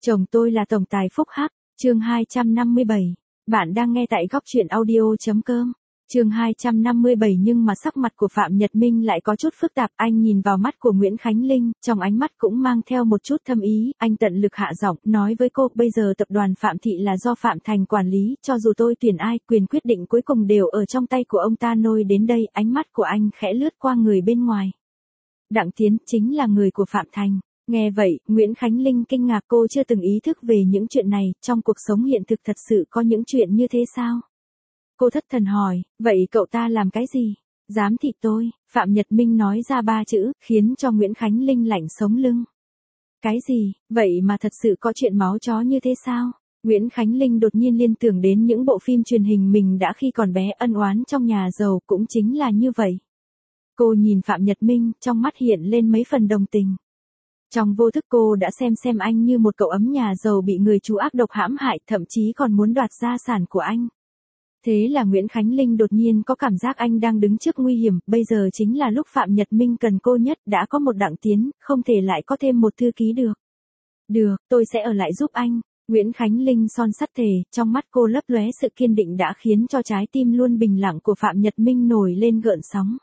Chồng tôi là tổng tài Phúc Hắc, chương 257. Bạn đang nghe tại góc truyện audio.com. Chương 257 nhưng mà sắc mặt của Phạm Nhật Minh lại có chút phức tạp, anh nhìn vào mắt của Nguyễn Khánh Linh, trong ánh mắt cũng mang theo một chút thâm ý, anh tận lực hạ giọng, nói với cô, bây giờ tập đoàn Phạm Thị là do Phạm Thành quản lý, cho dù tôi tuyển ai, quyền quyết định cuối cùng đều ở trong tay của ông ta. Nôi đến đây, ánh mắt của anh khẽ lướt qua người bên ngoài. Đặng Tiến, chính là người của Phạm Thành. Nghe vậy, Nguyễn Khánh Linh kinh ngạc, cô chưa từng ý thức về những chuyện này, trong cuộc sống hiện thực thật sự có những chuyện như thế sao? Cô thất thần hỏi, vậy cậu ta làm cái gì? Giám thị tôi, Phạm Nhật Minh nói ra 3 chữ, khiến cho Nguyễn Khánh Linh lạnh sống lưng. Cái gì, vậy mà thật sự có chuyện máu chó như thế sao? Nguyễn Khánh Linh đột nhiên liên tưởng đến những bộ phim truyền hình mình đã khi còn bé, ân oán trong nhà giàu cũng chính là như vậy. Cô nhìn Phạm Nhật Minh, trong mắt hiện lên mấy phần đồng tình. Trong vô thức cô đã xem anh như một cậu ấm nhà giàu bị người chú ác độc hãm hại, thậm chí còn muốn đoạt gia sản của anh. Thế là Nguyễn Khánh Linh đột nhiên có cảm giác anh đang đứng trước nguy hiểm, bây giờ chính là lúc Phạm Nhật Minh cần cô nhất, đã có một Đặng Tiến, không thể lại có thêm một thư ký được. Được, tôi sẽ ở lại giúp anh. Nguyễn Khánh Linh son sắt thề, trong mắt cô lấp lóe sự kiên định đã khiến cho trái tim luôn bình lặng của Phạm Nhật Minh nổi lên gợn sóng.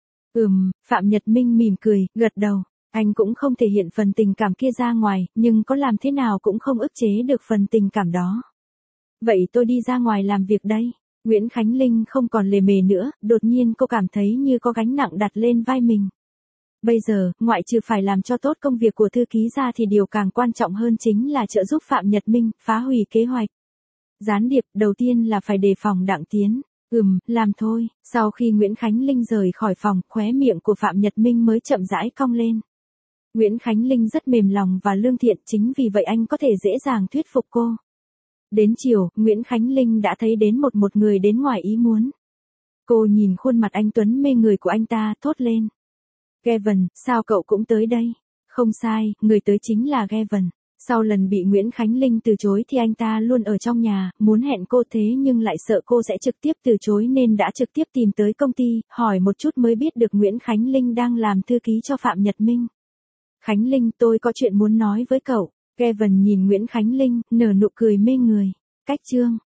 Phạm Nhật Minh mỉm cười, gật đầu. Anh cũng không thể hiện phần tình cảm kia ra ngoài, nhưng có làm thế nào cũng không ức chế được phần tình cảm đó. Vậy tôi đi ra ngoài làm việc đây. Nguyễn Khánh Linh không còn lề mề nữa, đột nhiên cô cảm thấy như có gánh nặng đặt lên vai mình. Bây giờ, ngoại trừ phải làm cho tốt công việc của thư ký ra thì điều càng quan trọng hơn chính là trợ giúp Phạm Nhật Minh phá hủy kế hoạch. Gián điệp, đầu tiên là phải đề phòng Đặng Tiến. Làm thôi. Sau khi Nguyễn Khánh Linh rời khỏi phòng, khóe miệng của Phạm Nhật Minh mới chậm rãi cong lên. Nguyễn Khánh Linh rất mềm lòng và lương thiện, chính vì vậy anh có thể dễ dàng thuyết phục cô. Đến chiều, Nguyễn Khánh Linh đã thấy đến một người đến ngoài ý muốn. Cô nhìn khuôn mặt anh tuấn mê người của anh ta, thốt lên. Gavin, sao cậu cũng tới đây? Không sai, người tới chính là Gavin. Sau lần bị Nguyễn Khánh Linh từ chối thì anh ta luôn ở trong nhà, muốn hẹn cô thế nhưng lại sợ cô sẽ trực tiếp từ chối nên đã trực tiếp tìm tới công ty, hỏi một chút mới biết được Nguyễn Khánh Linh đang làm thư ký cho Phạm Nhật Minh. Khánh Linh, tôi có chuyện muốn nói với cậu. Gavin nhìn Nguyễn Khánh Linh, nở nụ cười mê người. Cách chương.